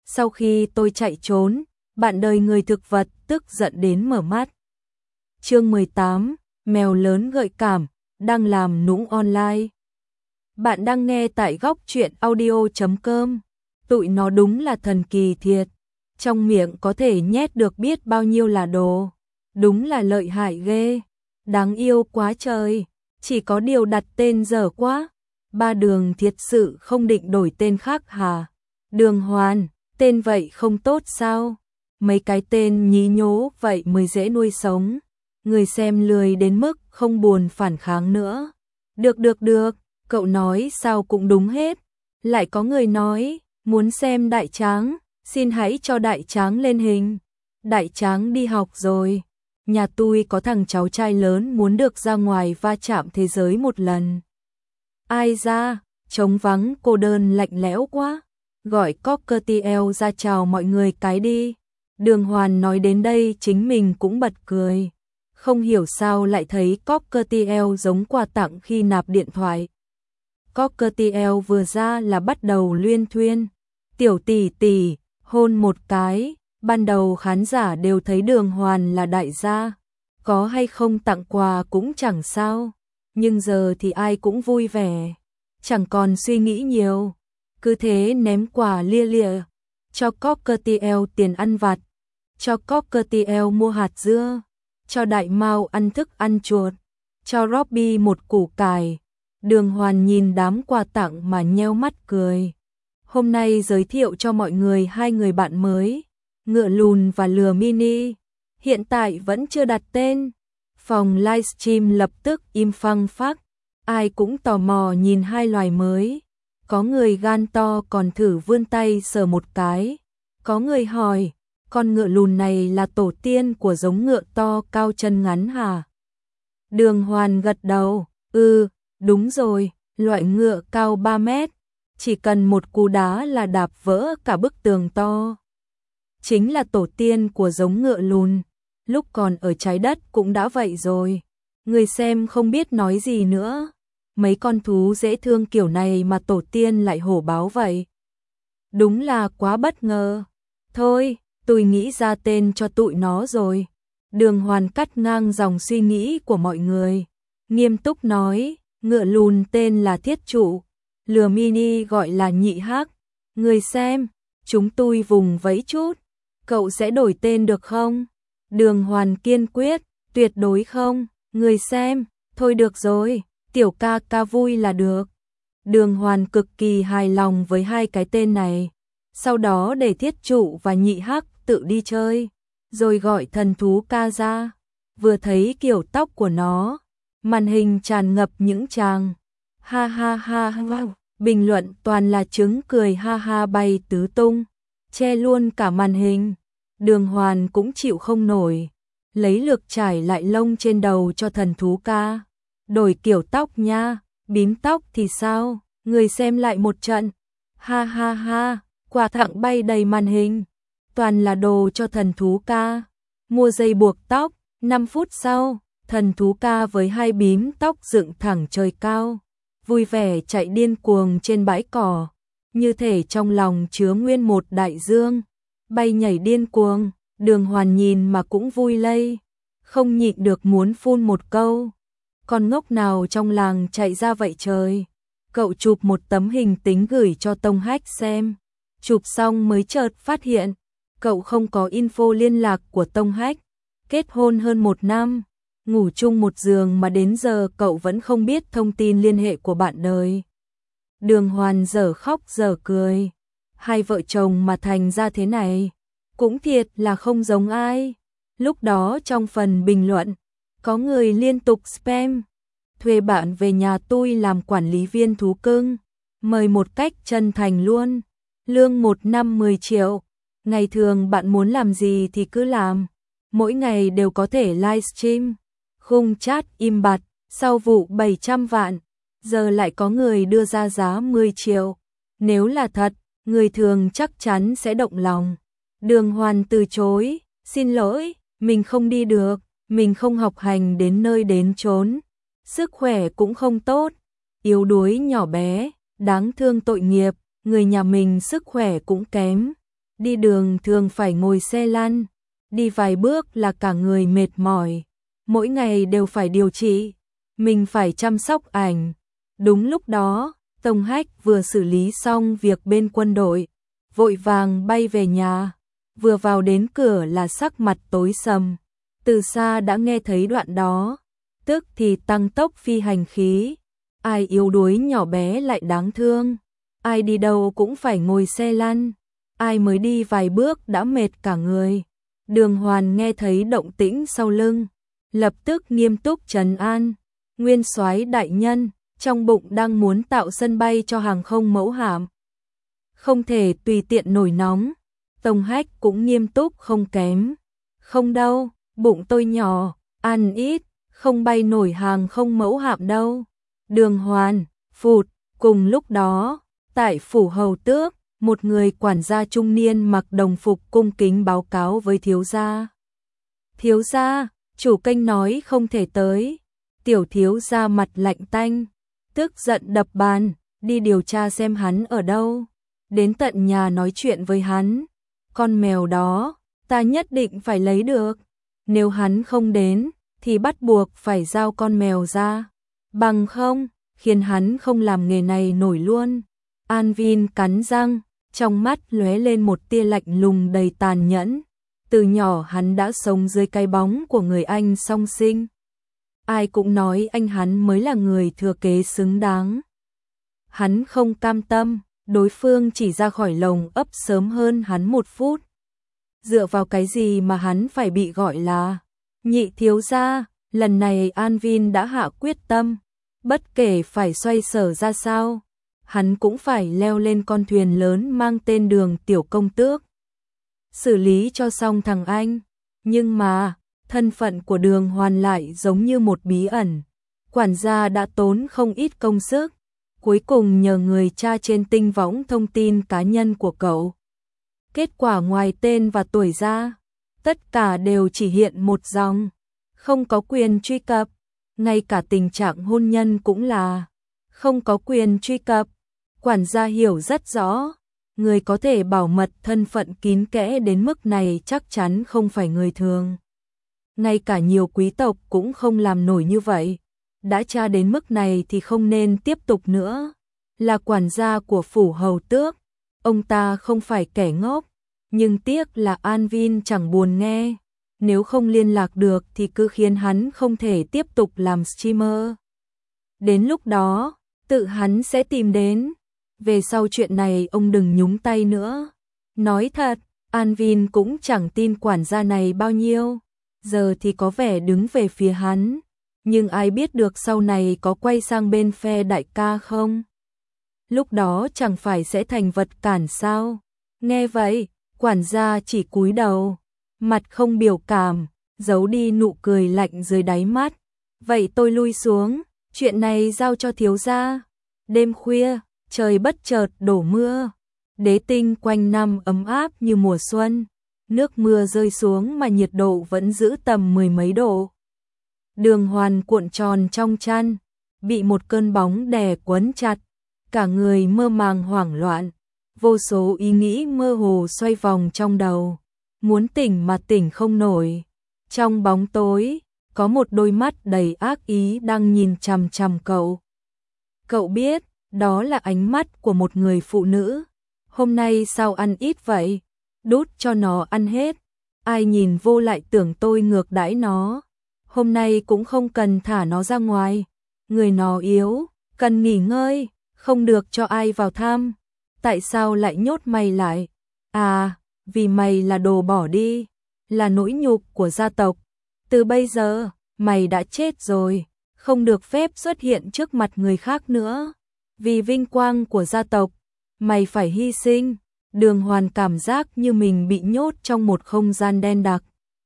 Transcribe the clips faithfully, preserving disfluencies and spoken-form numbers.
Sau khi tôi chạy trốn, bạn đời người thực vật tức giận đến mở mắt. Chương mười tám, mèo lớn gợi cảm, đang làm nũng online. Bạn đang nghe tại góc truyện audio chấm com. Tụi nó đúng là thần kỳ thiệt. Trong miệng có thể nhét được biết bao nhiêu là đồ. Đúng là lợi hại ghê. Đáng yêu quá trời. Chỉ có điều đặt tên dở quá. Ba Đường thiệt sự không định đổi tên khác hả? Đường Hoàn, tên vậy không tốt sao? Mấy cái tên nhí nhố vậy mới dễ nuôi sống. Người xem lười đến mức không buồn phản kháng nữa. Được được được, cậu nói sao cũng đúng hết. Lại có người nói, muốn xem Đại Tráng, xin hãy cho Đại Tráng lên hình. Đại Tráng đi học rồi. Nhà tôi có thằng cháu trai lớn muốn được ra ngoài va chạm thế giới một lần. Ai ra, trống vắng cô đơn lạnh lẽo quá. Gọi Cockatiel ra chào mọi người cái đi. Đường Hoàn nói đến đây chính mình cũng bật cười. Không hiểu sao lại thấy Cockatiel giống quà tặng khi nạp điện thoại. Cockatiel vừa ra là bắt đầu luyên thuyên. Tiểu tỷ tỷ, hôn một cái. Ban đầu khán giả đều thấy Đường Hoàn là đại gia. Có hay không tặng quà cũng chẳng sao. Nhưng giờ thì ai cũng vui vẻ. Chẳng còn suy nghĩ nhiều. Cứ thế ném quà lia lịa. Cho Cockatiel tiền ăn vặt. Cho Cockatiel mua hạt dưa. Cho Đại Mao ăn thức ăn chuột. Cho Robbie một củ cải. Đường Hoàn nhìn đám quà tặng mà nheo mắt cười. Hôm nay giới thiệu cho mọi người hai người bạn mới. Ngựa lùn và lừa mini. Hiện tại vẫn chưa đặt tên. Phòng livestream lập tức im phăng phắc. Ai cũng tò mò nhìn hai loài mới. Có người gan to còn thử vươn tay sờ một cái. Có người hỏi, con ngựa lùn này là tổ tiên của giống ngựa to cao chân ngắn hả? Đường Hoàn gật đầu, ừ, đúng rồi, loại ngựa cao ba mét. Chỉ cần một cú đá là đạp vỡ cả bức tường to. Chính là tổ tiên của giống ngựa lùn. Lúc còn ở trái đất cũng đã vậy rồi. Người xem không biết nói gì nữa. Mấy con thú dễ thương kiểu này mà tổ tiên lại hổ báo vậy. Đúng là quá bất ngờ. Thôi, tôi nghĩ ra tên cho tụi nó rồi. Đường Hoàn cắt ngang dòng suy nghĩ của mọi người. Nghiêm túc nói, ngựa lùn tên là Thiết Trụ. Lừa mini gọi là Nhị Hắc. Người xem, chúng tôi vùng vẫy chút. Cậu sẽ đổi tên được không? Đường Hoàn kiên quyết, tuyệt đối không. Người xem, thôi được rồi. Tiểu ca ca vui là được. Đường Hoàn cực kỳ hài lòng với hai cái tên này. Sau đó để Thiết Trụ và Nhị Hắc tự đi chơi. Rồi gọi thần thú ca ra. Vừa thấy kiểu tóc của nó. Màn hình tràn ngập những tràng. Ha ha ha ha. Bình luận toàn là trứng cười ha ha bay tứ tung. Che luôn cả màn hình. Đường Hoàn cũng chịu không nổi. Lấy lược trải lại lông trên đầu cho thần thú ca. Đổi kiểu tóc nha, bím tóc thì sao? Người xem lại một trận. Ha ha ha, quà tặng bay đầy màn hình. Toàn là đồ cho thần thú ca. Mua dây buộc tóc, năm phút sau, thần thú ca với hai bím tóc dựng thẳng trời cao. Vui vẻ chạy điên cuồng trên bãi cỏ. Như thể trong lòng chứa nguyên một đại dương. Bay nhảy điên cuồng, Đường Hoàn nhìn mà cũng vui lây. Không nhịn được muốn phun một câu. Con ngốc nào trong làng chạy ra vậy trời. Cậu chụp một tấm hình tính gửi cho Tông Hách xem. Chụp xong mới chợt phát hiện. Cậu không có info liên lạc của Tông Hách. Kết hôn hơn một năm. Ngủ chung một giường mà đến giờ cậu vẫn không biết thông tin liên hệ của bạn đời. Đường Hoàn dở khóc dở cười. Hai vợ chồng mà thành ra thế này. Cũng thiệt là không giống ai. Lúc đó trong phần bình luận. Có người liên tục spam. Thuê bạn về nhà tôi làm quản lý viên thú cưng. Mời một cách chân thành luôn. Lương một năm mười triệu. Ngày thường bạn muốn làm gì thì cứ làm. Mỗi ngày đều có thể livestream. Khung chat im bặt. Sau vụ bảy trăm vạn. Giờ lại có người đưa ra giá mười triệu. Nếu là thật, người thường chắc chắn sẽ động lòng. Đường Hoàn từ chối. Xin lỗi, mình không đi được. Mình không học hành đến nơi đến chốn. Sức khỏe cũng không tốt. Yếu đuối nhỏ bé, đáng thương tội nghiệp. Người nhà mình sức khỏe cũng kém. đi đường thường phải ngồi xe lăn, đi vài bước là cả người mệt mỏi, mỗi ngày đều phải điều trị, mình phải chăm sóc ảnh. Đúng lúc đó, Tông Hách vừa xử lý xong việc bên quân đội, vội vàng bay về nhà, vừa vào đến cửa là sắc mặt tối sầm, từ xa đã nghe thấy đoạn đó, tức thì tăng tốc phi hành khí, ai yếu đuối nhỏ bé lại đáng thương, ai đi đâu cũng phải ngồi xe lăn, ai mới đi vài bước đã mệt cả người. Đường Hoàn nghe thấy động tĩnh sau lưng, lập tức nghiêm túc trấn an, Nguyên soái đại nhân, trong bụng đang muốn tạo sân bay cho hàng không mẫu hạm, không thể tùy tiện nổi nóng. Tông Hách cũng nghiêm túc không kém, không đâu, bụng tôi nhỏ, ăn ít, không bay nổi hàng không mẫu hạm đâu. Đường Hoàn, phụt, cùng lúc đó, tại phủ hầu tước, một người quản gia trung niên mặc đồng phục cung kính báo cáo với thiếu gia. Thiếu gia, chủ kênh nói không thể tới. Tiểu thiếu gia mặt lạnh tanh, tức giận đập bàn, đi điều tra xem hắn ở đâu, đến tận nhà nói chuyện với hắn. Con mèo đó, ta nhất định phải lấy được, nếu hắn không đến, thì bắt buộc phải giao con mèo ra, bằng không, khiến hắn không làm nghề này nổi luôn. An Vin cắn răng, trong mắt lóe lên một tia lạnh lùng đầy tàn nhẫn. Từ nhỏ hắn đã sống dưới cái bóng của người anh song sinh. Ai cũng nói anh hắn mới là người thừa kế xứng đáng. Hắn không cam tâm, đối phương chỉ ra khỏi lồng ấp sớm hơn hắn một phút. Dựa vào cái gì mà hắn phải bị gọi là nhị thiếu gia? Lần này An Vin đã hạ quyết tâm, bất kể phải xoay sở ra sao, hắn cũng phải leo lên con thuyền lớn mang tên Đường tiểu công tước, xử lý cho xong thằng anh. Nhưng mà, thân phận của Đường Hoàn lại giống như một bí ẩn. Quản gia đã tốn không ít công sức, cuối cùng nhờ người tra trên tinh võng thông tin cá nhân của cậu. Kết quả ngoài tên và tuổi ra, tất cả đều chỉ hiện một dòng, không có quyền truy cập, ngay cả tình trạng hôn nhân cũng là không có quyền truy cập. Quản gia hiểu rất rõ, người có thể bảo mật thân phận kín kẽ đến mức này chắc chắn không phải người thường. Ngay cả nhiều quý tộc cũng không làm nổi như vậy. Đã tra đến mức này thì không nên tiếp tục nữa. Là quản gia của phủ hầu tước, ông ta không phải kẻ ngốc, nhưng tiếc là An Vin chẳng buồn nghe. Nếu không liên lạc được thì cứ khiến hắn không thể tiếp tục làm streamer. Đến lúc đó, tự hắn sẽ tìm đến. Về sau chuyện này ông đừng nhúng tay nữa. Nói thật, An Vin cũng chẳng tin quản gia này bao nhiêu. Giờ thì có vẻ đứng về phía hắn. Nhưng ai biết được sau này có quay sang bên phe đại ca không? Lúc đó chẳng phải sẽ thành vật cản sao? Nghe vậy, quản gia chỉ cúi đầu, mặt không biểu cảm, giấu đi nụ cười lạnh dưới đáy mắt. Vậy tôi lui xuống, chuyện này giao cho thiếu gia. Đêm khuya, trời bất chợt đổ mưa. Đế tinh quanh năm ấm áp như mùa xuân. Nước mưa rơi xuống mà nhiệt độ vẫn giữ tầm mười mấy độ. Đường Hoàn cuộn tròn trong chăn, bị một cơn bóng đè quấn chặt, cả người mơ màng hoảng loạn, vô số ý nghĩ mơ hồ xoay vòng trong đầu, muốn tỉnh mà tỉnh không nổi. Trong bóng tối, có một đôi mắt đầy ác ý đang nhìn chằm chằm cậu. Cậu biết, đó là ánh mắt của một người phụ nữ. Hôm nay sao ăn ít vậy? Đút cho nó ăn hết. Ai nhìn vô lại tưởng tôi ngược đãi nó. Hôm nay cũng không cần thả nó ra ngoài. Người nó yếu, cần nghỉ ngơi, không được cho ai vào thăm. Tại sao lại nhốt mày lại? À, vì mày là đồ bỏ đi, là nỗi nhục của gia tộc. Từ bây giờ, mày đã chết rồi, không được phép xuất hiện trước mặt người khác nữa. Vì vinh quang của gia tộc, mày phải hy sinh. Đường Hoàn cảm giác như mình bị nhốt trong một không gian đen đặc,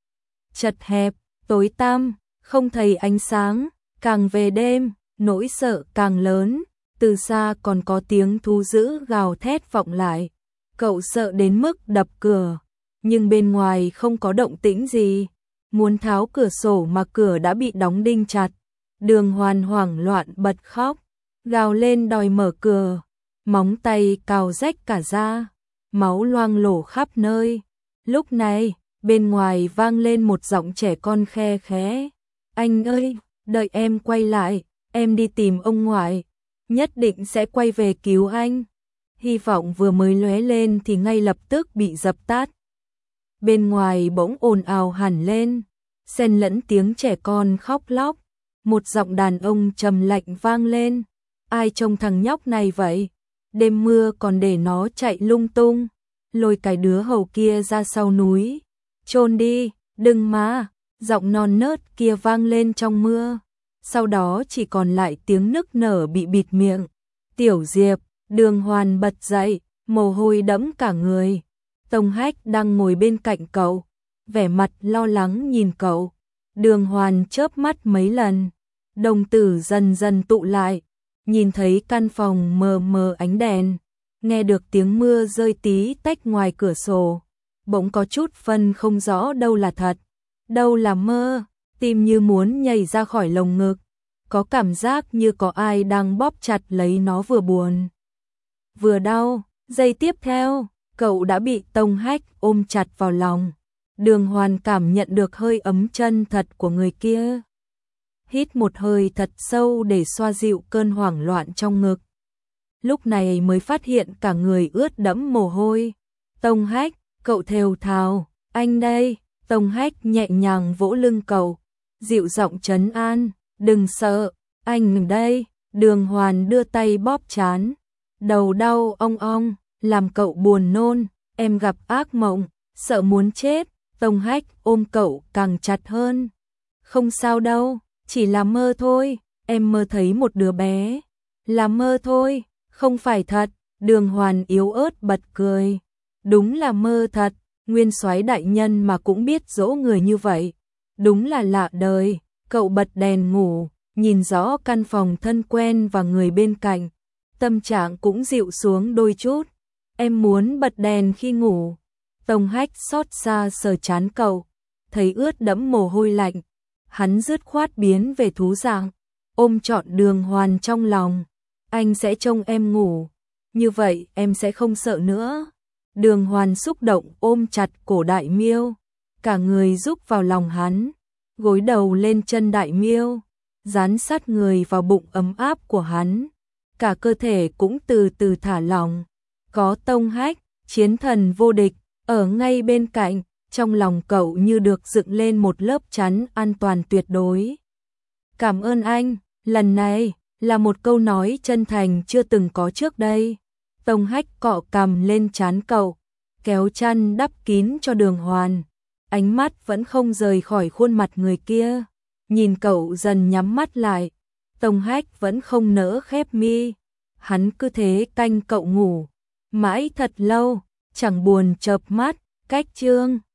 chật hẹp, tối tăm, không thấy ánh sáng. Càng về đêm, nỗi sợ càng lớn. Từ xa còn có tiếng thú dữ gào thét vọng lại. Cậu sợ đến mức đập cửa, nhưng bên ngoài không có động tĩnh gì. Muốn tháo cửa sổ mà cửa đã bị đóng đinh chặt. Đường Hoàn hoảng loạn bật khóc, gào lên đòi mở cửa, móng tay cào rách cả da. máu loang lổ khắp nơi. Lúc này, bên ngoài vang lên một giọng trẻ con khe khẽ. Anh ơi, đợi em quay lại, em đi tìm ông ngoại, nhất định sẽ quay về cứu anh. Hy vọng vừa mới lóe lên thì ngay lập tức bị dập tắt. Bên ngoài bỗng ồn ào hẳn lên, xen lẫn tiếng trẻ con khóc lóc. Một giọng đàn ông trầm lạnh vang lên. Ai trông thằng nhóc này vậy? Đêm mưa còn để nó chạy lung tung. Lôi cái đứa hầu kia ra sau núi. Chôn đi, đừng mà. Giọng non nớt kia vang lên trong mưa. Sau đó chỉ còn lại tiếng nức nở bị bịt miệng. Tiểu Diệp, Đường Hoàn bật dậy, mồ hôi đẫm cả người. Tông Hách đang ngồi bên cạnh cậu, vẻ mặt lo lắng nhìn cậu. Đường Hoàn chớp mắt mấy lần, đồng tử dần dần tụ lại, nhìn thấy căn phòng mờ mờ ánh đèn, nghe được tiếng mưa rơi tí tách ngoài cửa sổ, bỗng có chút phân không rõ đâu là thật, đâu là mơ, tim như muốn nhảy ra khỏi lồng ngực, có cảm giác như có ai đang bóp chặt lấy nó vừa buồn, vừa đau. Giây tiếp theo, cậu đã bị Tông Hách ôm chặt vào lòng. Đường Hoàn cảm nhận được hơi ấm chân thật của người kia. Hít một hơi thật sâu để xoa dịu cơn hoảng loạn trong ngực. Lúc này mới phát hiện cả người ướt đẫm mồ hôi. Tông Hách, cậu thều thào, anh đây. Tông Hách nhẹ nhàng vỗ lưng cậu, dịu giọng trấn an, đừng sợ, anh đây. Đường Hoàn đưa tay bóp trán, đầu đau ong ong, làm cậu buồn nôn, em gặp ác mộng, sợ muốn chết. Tông Hách ôm cậu càng chặt hơn. Không sao đâu, chỉ là mơ thôi, em mơ thấy một đứa bé. Là mơ thôi, không phải thật. Đường Hoàn yếu ớt bật cười. Đúng là mơ thật, nguyên soái đại nhân mà cũng biết dỗ người như vậy. Đúng là lạ đời. Cậu bật đèn ngủ, nhìn rõ căn phòng thân quen và người bên cạnh. Tâm trạng cũng dịu xuống đôi chút. Em muốn bật đèn khi ngủ. Tông Hách xót xa sờ trán cậu, thấy ướt đẫm mồ hôi lạnh, hắn dứt khoát biến về thú dạng, ôm trọn Đường Hoàn trong lòng. Anh sẽ trông em ngủ, như vậy em sẽ không sợ nữa. Đường Hoàn xúc động ôm chặt cổ Đại Miêu, cả người rúc vào lòng hắn, gối đầu lên chân Đại Miêu, dán sát người vào bụng ấm áp của hắn, cả cơ thể cũng từ từ thả lỏng. Có Tông Hách, chiến thần vô địch, ở ngay bên cạnh, trong lòng cậu như được dựng lên một lớp chắn an toàn tuyệt đối. Cảm ơn anh, lần này là một câu nói chân thành chưa từng có trước đây. Tông Hách cọ cằm lên trán cậu, kéo chăn đắp kín cho Đường Hoàn, ánh mắt vẫn không rời khỏi khuôn mặt người kia. Nhìn cậu dần nhắm mắt lại, Tông Hách vẫn không nỡ khép mi, hắn cứ thế canh cậu ngủ, mãi thật lâu, chẳng buồn chợp mắt. Cách chương